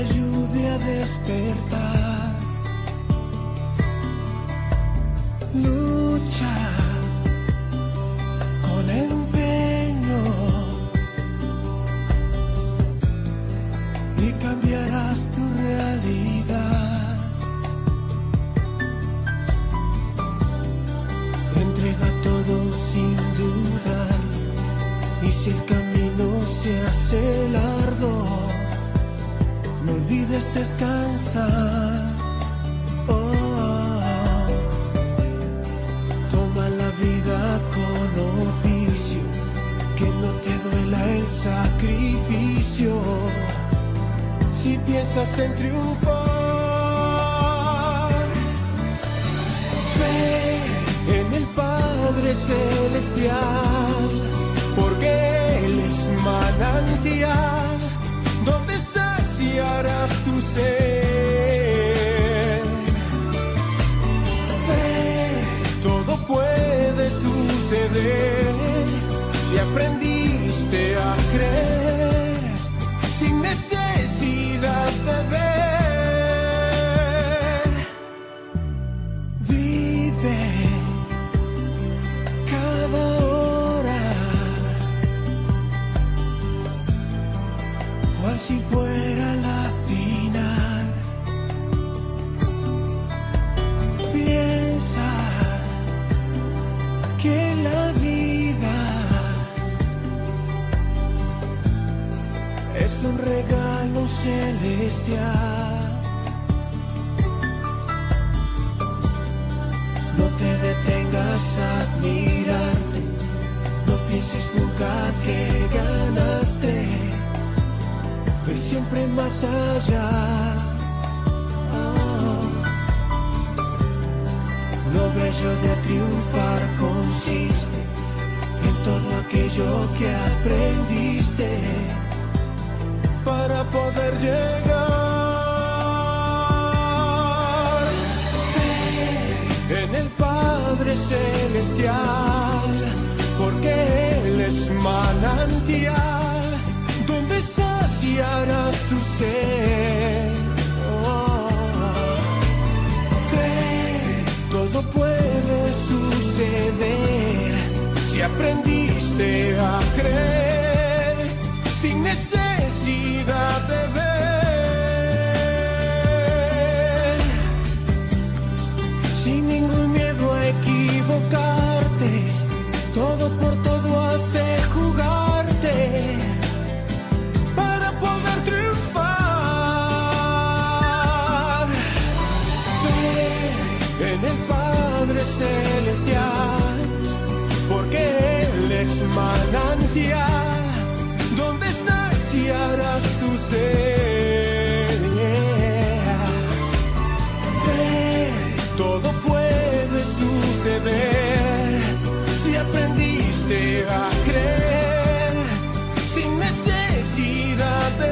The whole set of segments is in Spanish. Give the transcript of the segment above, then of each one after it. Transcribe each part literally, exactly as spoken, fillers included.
ayude a despertar. Lucha con empeño y cambiarás tu realidad. Entrega todo sin dudar, y si el camino se hace largo, no olvides descansar. Oh, toma la vida con oficio, que no te duela el sacrificio. Si piensas en triunfar, fe en el Padre Celestial, porque Él es manantial donde saciarás tu sed. Fe, todo puede suceder si aprendiste a creer sin necesidad de ver. Vive cada hora cual si fuera la final. Piensa que la vida es un regalo celestial. No te detengas a admirarte, no pienses nunca que ganaste. Ve siempre más allá. Oh. Lo bello de triunfar consiste en todo aquello que aprendiste para poder llegar. Fe en el Padre Celestial, porque Él es manantial donde saciarás tu sed. Oh. Fe, todo puede suceder si aprendiste a creer sin necesidad de ver. Sin ningún miedo a equivocarte, todo por todo has de jugarte para poder triunfar. Fe en el Padre Celestial, porque Él es manantial donde saciarás tu sed. Fe, todo puede suceder si aprendiste a creer sin necesidad de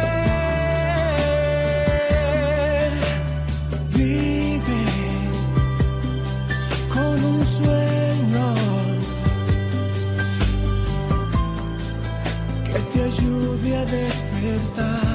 ver. Vive con un sueño que te ayude a despertar.